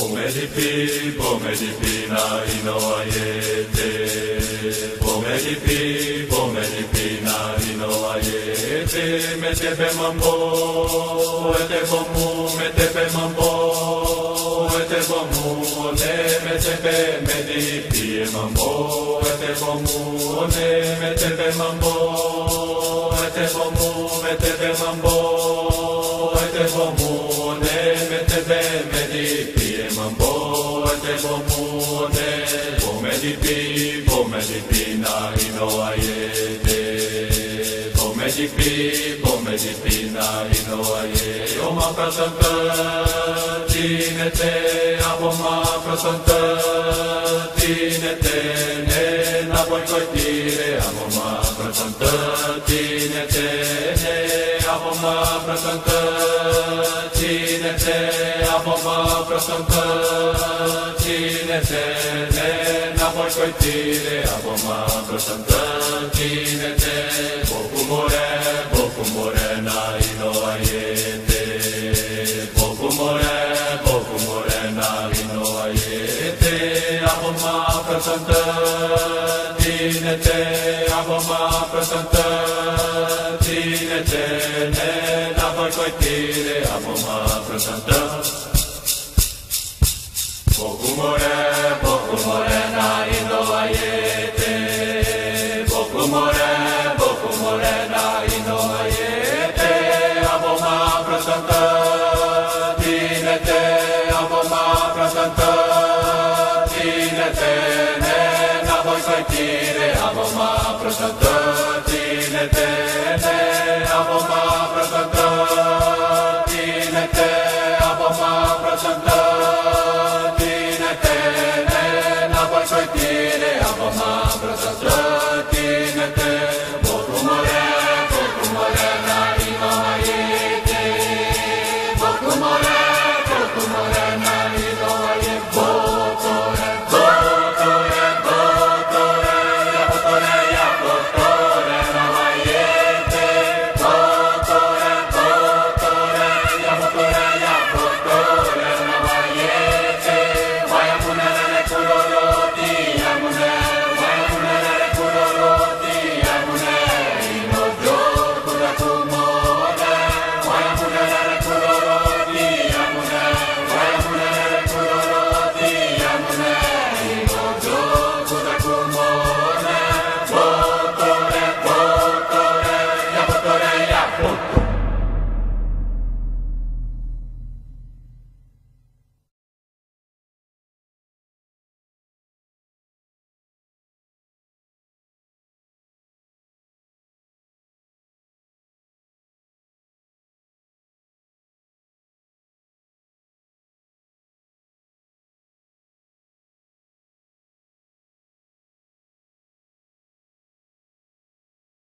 Pomedipina inoayete. Pomedipina inoayete. Metepe mambo, ete bomu, metepe mambo, ete bomu, ne metepe medipie mambo, ete bomu, ne metepe mambo, ete bomu, metepe mambo, ete bomu, ne metepe medipie mambo, ete bomu, ne pomedipina inoayete. Pomedipina inoayete. Oma prasanta tinete, aboma prasanta tinete, ne na boikoitire, aboma prasanta tinete, ne aboma prasanta tinete, aboma prasanta tinete, ne na boikoitire, aboma prasanta tinete. Boku morena inoayete. Boku morena inoayete. Aboma prasanta tinete, aboma prasanta tinete, ne na boikoitire, aboma prasanta. Boku morena inoayete. Boku morena inoayete. Aboma prasanta tinete, aboma prasanta tinete, ne na boikoitire, aboma prasanta tinete, ne aboma prasanta tinete, aboma prasanta tinete, ne na boikoitire, aboma prasanta tinete.